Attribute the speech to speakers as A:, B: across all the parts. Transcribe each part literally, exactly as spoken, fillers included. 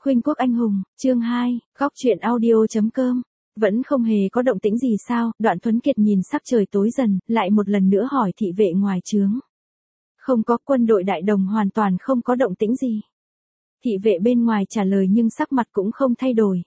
A: Khuynh quốc anh hùng, chương hai, góc truyện audio.com. Vẫn không hề có động tĩnh gì sao? Đoạn Tuấn Kiệt nhìn sắc trời tối dần, lại một lần nữa hỏi thị vệ ngoài trướng. Không có, quân đội Đại Đồng hoàn toàn không có động tĩnh gì. Thị vệ bên ngoài trả lời nhưng sắc mặt cũng không thay đổi.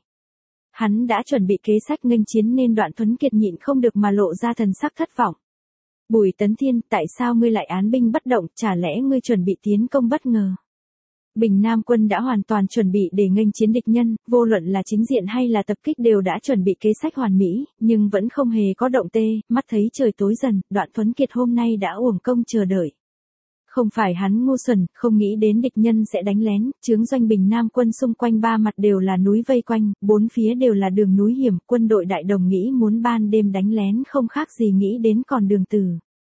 A: Hắn đã chuẩn bị kế sách nghênh chiến nên Đoạn Tuấn Kiệt nhịn không được mà lộ ra thần sắc thất vọng. Bùi Tấn Thiên, tại sao ngươi lại án binh bất động, chả lẽ ngươi chuẩn bị tiến công bất ngờ? Bình Nam quân đã hoàn toàn chuẩn bị để nghênh chiến địch nhân, vô luận là chính diện hay là tập kích đều đã chuẩn bị kế sách hoàn mỹ, nhưng vẫn không hề có động tê, mắt thấy trời tối dần, Đoạn Tuấn Kiệt hôm nay đã uổng công chờ đợi. Không phải hắn ngu xuẩn, không nghĩ đến địch nhân sẽ đánh lén, chướng doanh Bình Nam quân xung quanh ba mặt đều là núi vây quanh, bốn phía đều là đường núi hiểm, quân đội Đại Đồng nghĩ muốn ban đêm đánh lén không khác gì nghĩ đến con đường tử.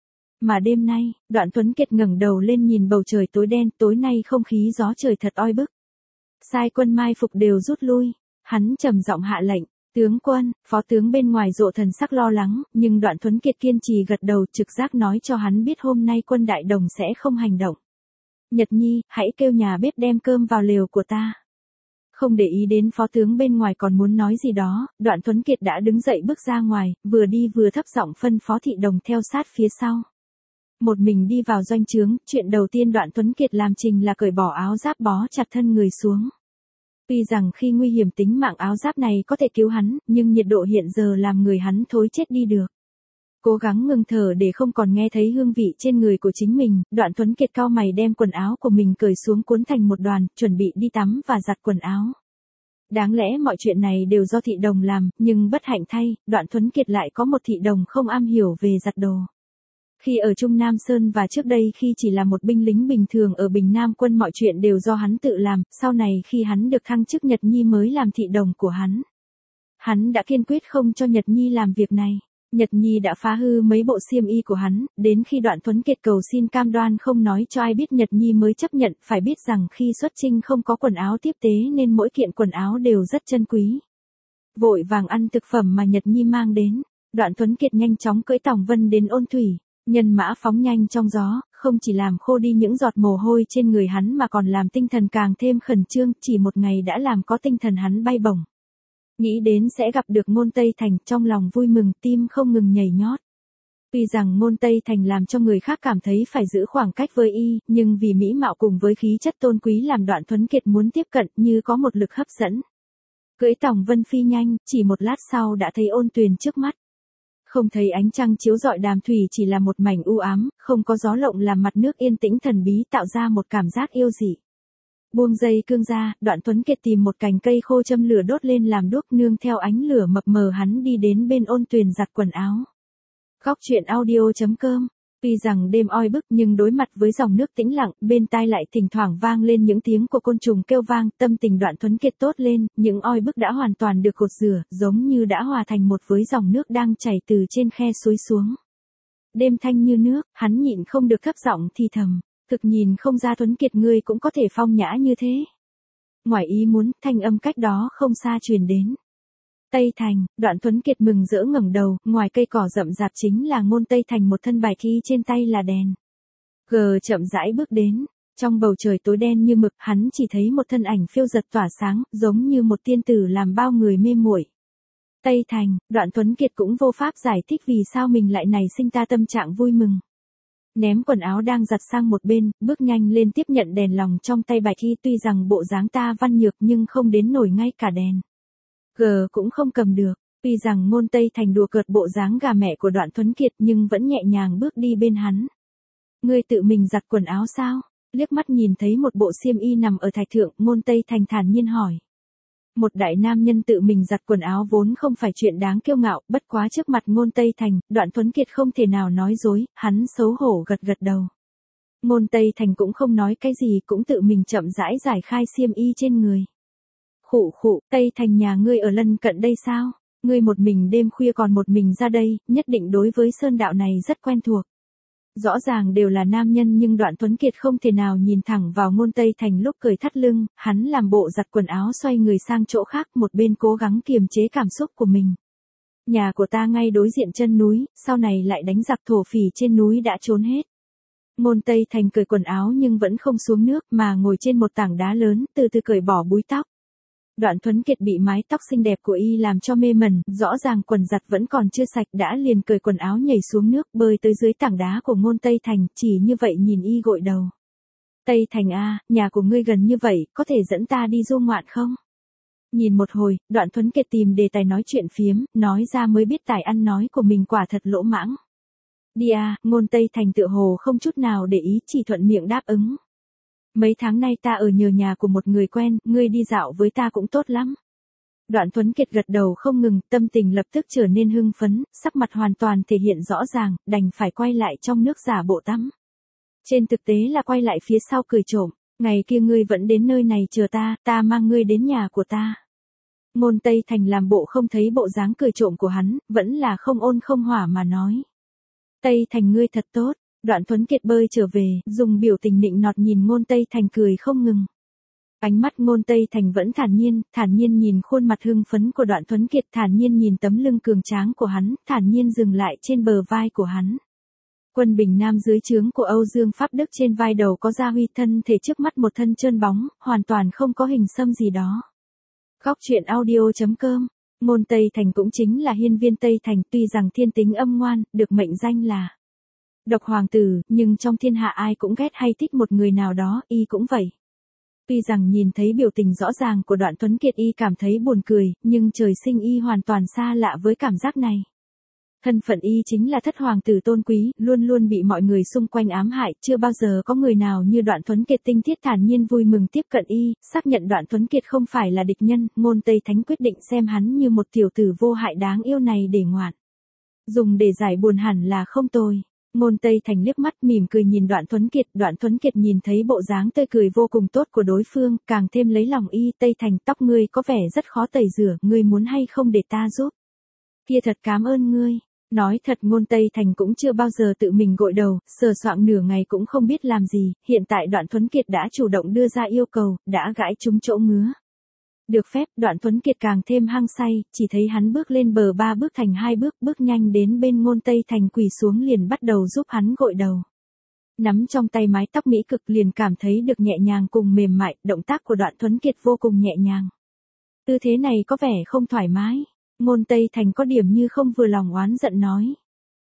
A: Mà đêm nay, Đoạn Tuấn Kiệt ngẩng đầu lên nhìn bầu trời tối đen, tối nay không khí gió trời thật oi bức. Sai quân mai phục đều rút lui, hắn trầm giọng hạ lệnh, tướng quân, phó tướng bên ngoài rộ thần sắc lo lắng, nhưng Đoạn Tuấn Kiệt kiên trì gật đầu, trực giác nói cho hắn biết hôm nay quân Đại Đồng sẽ không hành động. Nhật Nhi, hãy kêu nhà bếp đem cơm vào lều của ta. Không để ý đến phó tướng bên ngoài còn muốn nói gì đó, Đoạn Tuấn Kiệt đã đứng dậy bước ra ngoài, vừa đi vừa thấp giọng phân phó thị đồng theo sát phía sau. Một mình đi vào doanh trướng, chuyện đầu tiên Đoạn Tuấn Kiệt làm trình là cởi bỏ áo giáp bó chặt thân người xuống. Tuy rằng khi nguy hiểm tính mạng áo giáp này có thể cứu hắn, nhưng nhiệt độ hiện giờ làm người hắn thối chết đi được. Cố gắng ngừng thở để không còn nghe thấy hương vị trên người của chính mình, Đoạn Tuấn Kiệt cau mày đem quần áo của mình cởi xuống cuốn thành một đoàn, chuẩn bị đi tắm và giặt quần áo. Đáng lẽ mọi chuyện này đều do thị đồng làm, nhưng bất hạnh thay, Đoạn Tuấn Kiệt lại có một thị đồng không am hiểu về giặt đồ. Khi ở Trung Nam Sơn và trước đây khi chỉ là một binh lính bình thường ở Bình Nam quân mọi chuyện đều do hắn tự làm, sau này khi hắn được thăng chức Nhật Nhi mới làm thị đồng của hắn. Hắn đã kiên quyết không cho Nhật Nhi làm việc này. Nhật Nhi đã phá hư mấy bộ xiêm y của hắn, đến khi Đoạn Tuấn Kiệt cầu xin cam đoan không nói cho ai biết Nhật Nhi mới chấp nhận, phải biết rằng khi xuất chinh không có quần áo tiếp tế nên mỗi kiện quần áo đều rất chân quý. Vội vàng ăn thực phẩm mà Nhật Nhi mang đến, Đoạn Tuấn Kiệt nhanh chóng cưỡi Tòng Vân đến Ôn Thủy. Nhân mã phóng nhanh trong gió, không chỉ làm khô đi những giọt mồ hôi trên người hắn mà còn làm tinh thần càng thêm khẩn trương, chỉ một ngày đã làm có tinh thần hắn bay bổng. Nghĩ đến sẽ gặp được Ngôn Tây Thành, trong lòng vui mừng, tim không ngừng nhảy nhót. Tuy rằng Ngôn Tây Thành làm cho người khác cảm thấy phải giữ khoảng cách với y, nhưng vì mỹ mạo cùng với khí chất tôn quý làm Đoạn Tuấn Kiệt muốn tiếp cận như có một lực hấp dẫn. Cưỡi Tòng Vân phi nhanh, chỉ một lát sau đã thấy Ôn Tuyền trước mắt. Không thấy ánh trăng chiếu rọi đàm thủy chỉ là một mảnh u ám, không có gió lộng làm mặt nước yên tĩnh thần bí tạo ra một cảm giác yêu dị. Buông dây cương ra, Đoạn Tuấn Kiệt tìm một cành cây khô châm lửa đốt lên làm đuốc, nương theo ánh lửa mập mờ hắn đi đến bên Ôn Tuyền giặt quần áo. Góc truyện audio.com. Tuy rằng đêm oi bức nhưng đối mặt với dòng nước tĩnh lặng, bên tai lại thỉnh thoảng vang lên những tiếng của côn trùng kêu vang, tâm tình Đoạn Tuấn Kiệt tốt lên, những oi bức đã hoàn toàn được gột rửa, giống như đã hòa thành một với dòng nước đang chảy từ trên khe suối xuống. Đêm thanh như nước, hắn nhịn không được thấp giọng thì thầm, thực nhìn không ra Tuấn Kiệt ngươi cũng có thể phong nhã như thế. Ngoài ý muốn, thanh âm cách đó không xa truyền đến. Tây Thành, Đoạn Tuấn Kiệt mừng rỡ ngẩng đầu, ngoài cây cỏ rậm rạp chính là Ngôn Tây Thành, một thân bài thi trên tay là đèn. Gờ chậm rãi bước đến, trong bầu trời tối đen như mực, hắn chỉ thấy một thân ảnh phiêu giật tỏa sáng, giống như một tiên tử làm bao người mê muội. Tây Thành, Đoạn Tuấn Kiệt cũng vô pháp giải thích vì sao mình lại nảy sinh ta tâm trạng vui mừng. Ném quần áo đang giặt sang một bên, bước nhanh lên tiếp nhận đèn lòng trong tay bài thi, tuy rằng bộ dáng ta văn nhược nhưng không đến nổi ngay cả đèn. Gờ cũng không cầm được, tuy rằng Ngôn Tây Thành đùa cợt bộ dáng gà mẹ của Đoạn Tuấn Kiệt nhưng vẫn nhẹ nhàng bước đi bên hắn. Ngươi tự mình giặt quần áo sao? Liếc mắt nhìn thấy một bộ xiêm y nằm ở thạch thượng, Ngôn Tây Thành thản nhiên hỏi. Một đại nam nhân tự mình giặt quần áo vốn không phải chuyện đáng kiêu ngạo, bất quá trước mặt Ngôn Tây Thành, Đoạn Tuấn Kiệt không thể nào nói dối, hắn xấu hổ gật gật đầu. Ngôn Tây Thành cũng không nói cái gì, cũng tự mình chậm rãi giải khai xiêm y trên người. Khụ khụ, Tây Thành nhà ngươi ở lân cận đây sao? Ngươi một mình đêm khuya còn một mình ra đây, nhất định đối với sơn đạo này rất quen thuộc. Rõ ràng đều là nam nhân nhưng Đoạn Tuấn Kiệt không thể nào nhìn thẳng vào Ngôn Tây Thành lúc cười thắt lưng, hắn làm bộ giặt quần áo xoay người sang chỗ khác, một bên cố gắng kiềm chế cảm xúc của mình. Nhà của ta ngay đối diện chân núi, sau này lại đánh giặc thổ phỉ trên núi đã trốn hết. Ngôn Tây Thành cởi quần áo nhưng vẫn không xuống nước mà ngồi trên một tảng đá lớn, từ từ cởi bỏ búi tóc. Đoạn Tuấn Kiệt bị mái tóc xinh đẹp của y làm cho mê mẩn, rõ ràng quần giặt vẫn còn chưa sạch đã liền cởi quần áo nhảy xuống nước bơi tới dưới tảng đá của Ngôn Tây Thành, chỉ như vậy nhìn y gội đầu. Tây Thành a, nhà của ngươi gần như vậy, có thể dẫn ta đi du ngoạn không? Nhìn một hồi, Đoạn Tuấn Kiệt tìm đề tài nói chuyện phiếm, nói ra mới biết tài ăn nói của mình quả thật lỗ mãng. Đi à, Ngôn Tây Thành tựa hồ không chút nào để ý, chỉ thuận miệng đáp ứng. Mấy tháng nay ta ở nhờ nhà của một người quen, ngươi đi dạo với ta cũng tốt lắm. Đoạn Tuấn Kiệt gật đầu không ngừng, tâm tình lập tức trở nên hưng phấn, sắc mặt hoàn toàn thể hiện rõ ràng, đành phải quay lại trong nước giả bộ tắm. Trên thực tế là quay lại phía sau cười trộm, ngày kia ngươi vẫn đến nơi này chờ ta, ta mang ngươi đến nhà của ta. Ngôn Tây Thành làm bộ không thấy bộ dáng cười trộm của hắn, vẫn là không ôn không hỏa mà nói. Tây Thành ngươi thật tốt. Đoạn Tuấn Kiệt bơi trở về, dùng biểu tình nịnh nọt nhìn Ngôn Tây Thành cười không ngừng. Ánh mắt Ngôn Tây Thành vẫn thản nhiên, thản nhiên nhìn khuôn mặt hưng phấn của Đoạn Tuấn Kiệt, thản nhiên nhìn tấm lưng cường tráng của hắn, thản nhiên dừng lại trên bờ vai của hắn. Quân bình nam dưới trướng của Âu Dương Pháp Đức trên vai đầu có Gia Huy, thân thể trước mắt một thân trơn bóng, hoàn toàn không có hình xăm gì đó. Góc truyện audio chấm com. Ngôn Tây Thành cũng chính là hiên viên Tây Thành, tuy rằng thiên tính âm ngoan, được mệnh danh là độc hoàng tử, nhưng trong thiên hạ ai cũng ghét hay thích một người nào đó, y cũng vậy. Tuy rằng nhìn thấy biểu tình rõ ràng của Đoạn Tuấn Kiệt y cảm thấy buồn cười, nhưng trời sinh y hoàn toàn xa lạ với cảm giác này. Thân phận y chính là thất hoàng tử tôn quý, luôn luôn bị mọi người xung quanh ám hại, chưa bao giờ có người nào như Đoạn Tuấn Kiệt tinh thiết thản nhiên vui mừng tiếp cận y, xác nhận Đoạn Tuấn Kiệt không phải là địch nhân, Ngôn Tây Thánh quyết định xem hắn như một tiểu tử vô hại đáng yêu này để ngoạn. Dùng để giải buồn hẳn là không tồi. Ngôn Tây Thành liếc mắt mỉm cười nhìn Đoạn Tuấn Kiệt, Đoạn Tuấn Kiệt nhìn thấy bộ dáng tươi cười vô cùng tốt của đối phương, càng thêm lấy lòng y. Tây Thành, tóc ngươi có vẻ rất khó tẩy rửa, ngươi muốn hay không để ta giúp? Kia thật cảm ơn ngươi. Nói thật Ngôn Tây Thành cũng chưa bao giờ tự mình gội đầu, sờ soạng nửa ngày cũng không biết làm gì, hiện tại Đoạn Tuấn Kiệt đã chủ động đưa ra yêu cầu, đã gãi trúng chỗ ngứa. Được phép, Đoạn Tuấn Kiệt càng thêm hăng say, chỉ thấy hắn bước lên bờ ba bước thành hai bước, bước nhanh đến bên Ngôn Tây Thành quỳ xuống liền bắt đầu giúp hắn gội đầu. Nắm trong tay mái tóc mỹ cực liền cảm thấy được nhẹ nhàng cùng mềm mại, động tác của Đoạn Tuấn Kiệt vô cùng nhẹ nhàng. Tư thế này có vẻ không thoải mái. Ngôn Tây Thành có điểm như không vừa lòng oán giận nói.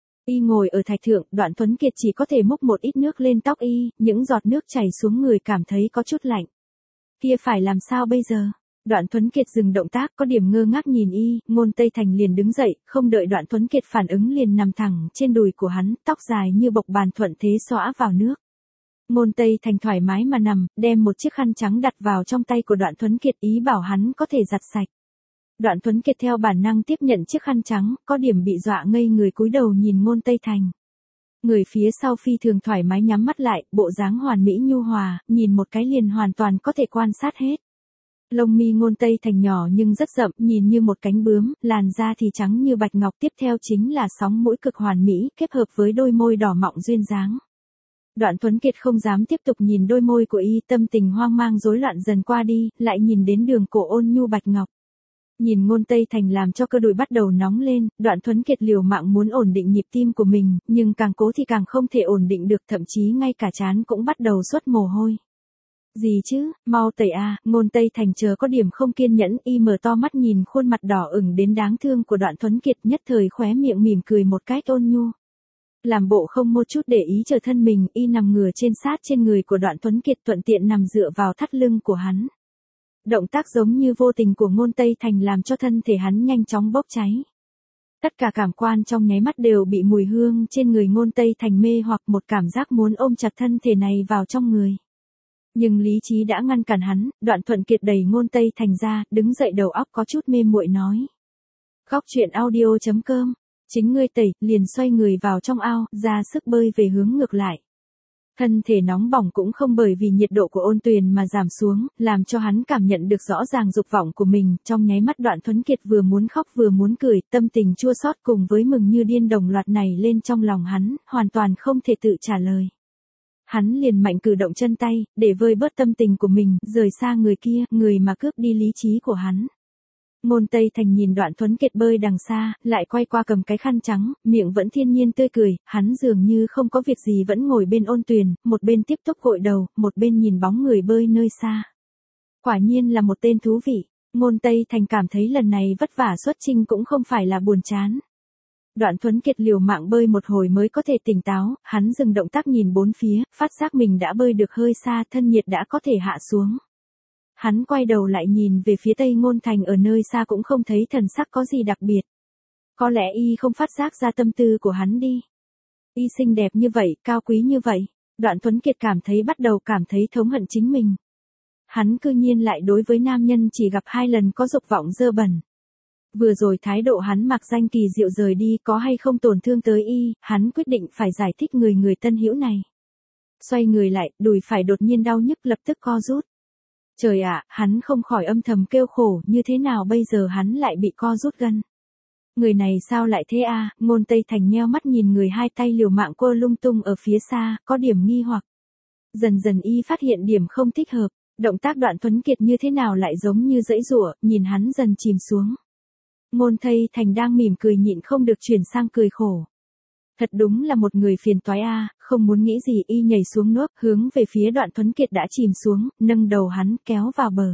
A: Y ngồi ở thạch thượng, Đoạn Tuấn Kiệt chỉ có thể múc một ít nước lên tóc y, những giọt nước chảy xuống người cảm thấy có chút lạnh. Kia phải làm sao bây giờ? Đoạn Tuấn Kiệt dừng động tác, có điểm ngơ ngác nhìn y, Ngôn Tây Thành liền đứng dậy, không đợi Đoạn Tuấn Kiệt phản ứng liền nằm thẳng trên đùi của hắn, tóc dài như bộc bàn thuận thế xõa vào nước. Ngôn Tây Thành thoải mái mà nằm, đem một chiếc khăn trắng đặt vào trong tay của Đoạn Tuấn Kiệt, ý bảo hắn có thể giặt sạch. Đoạn Tuấn Kiệt theo bản năng tiếp nhận chiếc khăn trắng, có điểm bị dọa ngây người cúi đầu nhìn Ngôn Tây Thành. Người phía sau phi thường thoải mái nhắm mắt lại, bộ dáng hoàn mỹ nhu hòa, nhìn một cái liền hoàn toàn có thể quan sát hết. Lông mi Ngôn Tây Thành nhỏ nhưng rất rậm, nhìn như một cánh bướm, làn da thì trắng như bạch ngọc, tiếp theo chính là sóng mũi cực hoàn mỹ, kết hợp với đôi môi đỏ mọng duyên dáng. Đoạn Tuấn Kiệt không dám tiếp tục nhìn đôi môi của y, tâm tình hoang mang rối loạn dần qua đi, lại nhìn đến đường cổ ôn nhu bạch ngọc. Nhìn Ngôn Tây Thành làm cho cơ đùi bắt đầu nóng lên, Đoạn Tuấn Kiệt liều mạng muốn ổn định nhịp tim của mình, nhưng càng cố thì càng không thể ổn định được, thậm chí ngay cả trán cũng bắt đầu xuất mồ hôi. Gì chứ, mau tẩy a, Ngôn Tây Thành chờ có điểm không kiên nhẫn, y mở to mắt nhìn khuôn mặt đỏ ửng đến đáng thương của Đoạn Tuấn Kiệt, nhất thời khóe miệng mỉm cười một cách ôn nhu. Làm bộ không một chút để ý chờ thân mình, y nằm ngửa trên sát trên người của Đoạn Tuấn Kiệt, thuận tiện nằm dựa vào thắt lưng của hắn. Động tác giống như vô tình của Ngôn Tây Thành làm cho thân thể hắn nhanh chóng bốc cháy. Tất cả cảm quan trong nháy mắt đều bị mùi hương trên người Ngôn Tây Thành mê hoặc, một cảm giác muốn ôm chặt thân thể này vào trong người. Nhưng lý trí đã ngăn cản hắn, Đoạn Thuận Kiệt đẩy Ngôn Tây Thành ra, đứng dậy đầu óc có chút mê muội nói. Góc truyện audio chấm com, chính ngươi tẩy, liền xoay người vào trong ao, ra sức bơi về hướng ngược lại. Thân thể nóng bỏng cũng không bởi vì nhiệt độ của ôn tuyền mà giảm xuống, làm cho hắn cảm nhận được rõ ràng dục vọng của mình, trong nháy mắt Đoạn Thuấn Kiệt vừa muốn khóc vừa muốn cười, tâm tình chua xót cùng với mừng như điên đồng loạt này lên trong lòng hắn, hoàn toàn không thể tự trả lời. Hắn liền mạnh cử động chân tay, để vơi bớt tâm tình của mình, rời xa người kia, người mà cướp đi lý trí của hắn. Ngôn Tây Thành nhìn Đoạn Thuấn Kiệt bơi đằng xa, lại quay qua cầm cái khăn trắng, miệng vẫn thiên nhiên tươi cười, hắn dường như không có việc gì vẫn ngồi bên ôn tuyền, một bên tiếp tục gội đầu, một bên nhìn bóng người bơi nơi xa. Quả nhiên là một tên thú vị. Ngôn Tây Thành cảm thấy lần này vất vả xuất chinh cũng không phải là buồn chán. Đoạn Tuấn Kiệt liều mạng bơi một hồi mới có thể tỉnh táo, hắn dừng động tác nhìn bốn phía, phát giác mình đã bơi được hơi xa, thân nhiệt đã có thể hạ xuống. Hắn quay đầu lại nhìn về phía Tây Ngôn Thành ở nơi xa cũng không thấy thần sắc có gì đặc biệt. Có lẽ y không phát giác ra tâm tư của hắn đi. Y xinh đẹp như vậy, cao quý như vậy. Đoạn Tuấn Kiệt cảm thấy bắt đầu cảm thấy thống hận chính mình. Hắn cư nhiên lại đối với nam nhân chỉ gặp hai lần có dục vọng dơ bẩn. Vừa rồi thái độ hắn mặc danh kỳ diệu rời đi có hay không tổn thương tới y, hắn quyết định phải giải thích người người tân hữu này. Xoay người lại, đùi phải đột nhiên đau nhức lập tức co rút. Trời ạ, hắn không khỏi âm thầm kêu khổ, như thế nào bây giờ hắn lại bị co rút gân. Người này sao lại thế a? À? Ngôn Tây Thành nheo mắt nhìn người hai tay liều mạng cô lung tung ở phía xa, có điểm nghi hoặc. Dần dần y phát hiện điểm không thích hợp, động tác Đoạn Tuấn Kiệt như thế nào lại giống như giãy giụa, nhìn hắn dần chìm xuống. Ngôn Tây Thành đang mỉm cười nhịn không được chuyển sang cười khổ. Thật đúng là một người phiền toái a, à, không muốn nghĩ gì y nhảy xuống nước, hướng về phía Đoạn Tuấn Kiệt đã chìm xuống, nâng đầu hắn kéo vào bờ.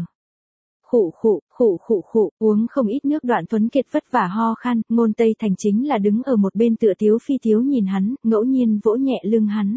A: Khụ khụ, khụ khụ khụ, uống không ít nước. Đoạn Tuấn Kiệt vất vả ho khan, Ngôn Tây Thành chính là đứng ở một bên tựa tiếu phi tiếu nhìn hắn, ngẫu nhiên vỗ nhẹ lưng hắn.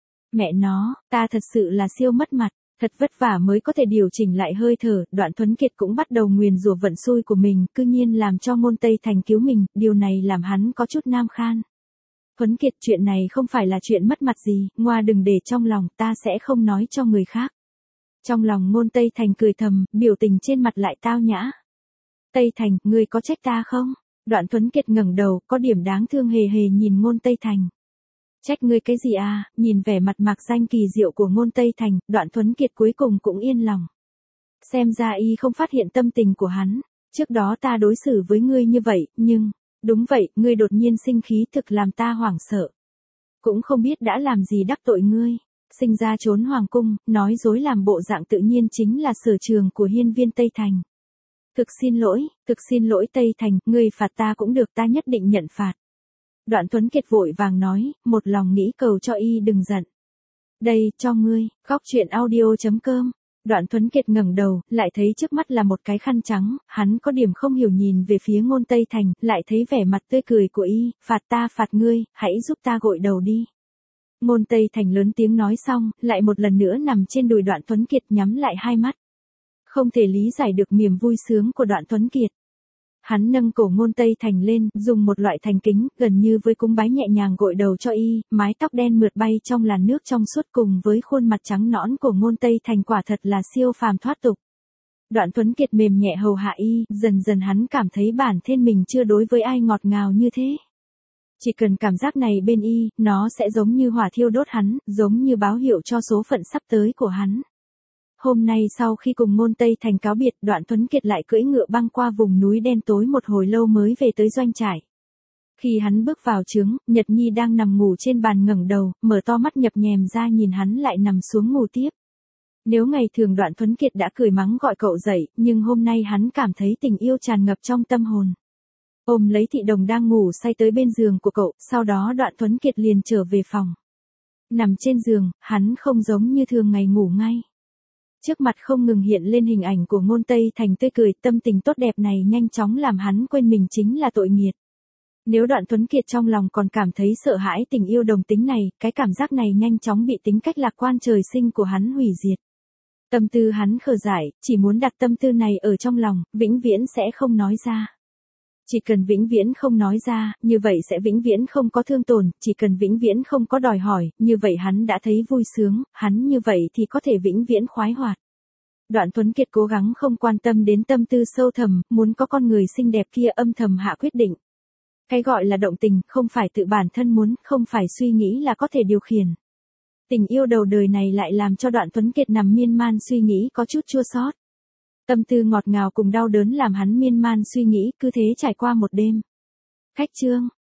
A: Mẹ nó, ta thật sự là siêu mất mặt, thật vất vả mới có thể điều chỉnh lại hơi thở. Đoạn Tuấn Kiệt cũng bắt đầu nguyền rủa vận xui của mình, cư nhiên làm cho Ngôn Tây Thành cứu mình, điều này làm hắn có chút nam khan. Tuấn Kiệt, chuyện này không phải là chuyện mất mặt gì, ngoa đừng để trong lòng, ta sẽ không nói cho người khác. Trong lòng Ngôn Tây Thành cười thầm, biểu tình trên mặt lại tao nhã. Tây Thành, ngươi có trách ta không? Đoạn Tuấn Kiệt ngẩng đầu, có điểm đáng thương hề hề nhìn Ngôn Tây Thành. Trách ngươi cái gì à? Nhìn vẻ mặt mạc danh kỳ diệu của Ngôn Tây Thành, Đoạn Tuấn Kiệt cuối cùng cũng yên lòng. Xem ra y không phát hiện tâm tình của hắn. Trước đó ta đối xử với ngươi như vậy, nhưng... Đúng vậy, ngươi đột nhiên sinh khí thực làm ta hoảng sợ. Cũng không biết đã làm gì đắc tội ngươi. Sinh ra trốn hoàng cung, nói dối làm bộ dạng tự nhiên chính là sở trường của hiên viên Tây Thành. Thực xin lỗi, thực xin lỗi Tây Thành, ngươi phạt ta cũng được, ta nhất định nhận phạt. Đoạn Tuấn Kiệt vội vàng nói, một lòng nghĩ cầu cho y đừng giận. Đây, cho ngươi, góc truyện audio chấm com. Đoạn Tuấn Kiệt ngẩng đầu, lại thấy trước mắt là một cái khăn trắng, hắn có điểm không hiểu nhìn về phía Ngôn Tây Thành, lại thấy vẻ mặt tươi cười của y, phạt ta phạt ngươi, hãy giúp ta gội đầu đi. Ngôn Tây Thành lớn tiếng nói xong, lại một lần nữa nằm trên đùi Đoạn Tuấn Kiệt nhắm lại hai mắt. Không thể lý giải được niềm vui sướng của Đoạn Tuấn Kiệt. Hắn nâng cổ Ngôn Tây Thành lên, dùng một loại thành kính, gần như với cúng bái nhẹ nhàng gội đầu cho y, mái tóc đen mượt bay trong làn nước trong suốt cùng với khuôn mặt trắng nõn của Ngôn Tây Thành quả thật là siêu phàm thoát tục. Đoạn Tuấn Kiệt mềm nhẹ hầu hạ y, dần dần hắn cảm thấy bản thân mình chưa đối với ai ngọt ngào như thế. Chỉ cần cảm giác này bên y, nó sẽ giống như hỏa thiêu đốt hắn, giống như báo hiệu cho số phận sắp tới của hắn. Hôm nay sau khi cùng Ngôn Tây Thành cáo biệt, Đoạn Tuấn Kiệt lại cưỡi ngựa băng qua vùng núi đen tối một hồi lâu mới về tới doanh trại. Khi hắn bước vào trướng, Nhật Nhi đang nằm ngủ trên bàn ngẩng đầu, mở to mắt nhập nhèm ra nhìn hắn lại nằm xuống ngủ tiếp. Nếu ngày thường Đoạn Tuấn Kiệt đã cười mắng gọi cậu dậy, nhưng hôm nay hắn cảm thấy tình yêu tràn ngập trong tâm hồn. Ôm lấy Thị Đồng đang ngủ say tới bên giường của cậu, sau đó Đoạn Tuấn Kiệt liền trở về phòng. Nằm trên giường, hắn không giống như thường ngày ngủ ngay. Trước mặt không ngừng hiện lên hình ảnh của Ngôn Tây Thành tươi cười, tâm tình tốt đẹp này nhanh chóng làm hắn quên mình chính là tội nghiệt. Nếu Đoạn Tuấn Kiệt trong lòng còn cảm thấy sợ hãi tình yêu đồng tính này, cái cảm giác này nhanh chóng bị tính cách lạc quan trời sinh của hắn hủy diệt. Tâm tư hắn khờ dại, chỉ muốn đặt tâm tư này ở trong lòng, vĩnh viễn sẽ không nói ra. Chỉ cần vĩnh viễn không nói ra, như vậy sẽ vĩnh viễn không có thương tổn, chỉ cần vĩnh viễn không có đòi hỏi, như vậy hắn đã thấy vui sướng, hắn như vậy thì có thể vĩnh viễn khoái hoạt. Đoạn Tuấn Kiệt cố gắng không quan tâm đến tâm tư sâu thẳm, muốn có con người xinh đẹp kia âm thầm hạ quyết định. Cái gọi là động tình, không phải tự bản thân muốn, không phải suy nghĩ là có thể điều khiển. Tình yêu đầu đời này lại làm cho Đoạn Tuấn Kiệt nằm miên man suy nghĩ có chút chua xót. Tâm tư ngọt ngào cùng đau đớn làm hắn miên man suy nghĩ, cứ thế trải qua một đêm. Khách trương,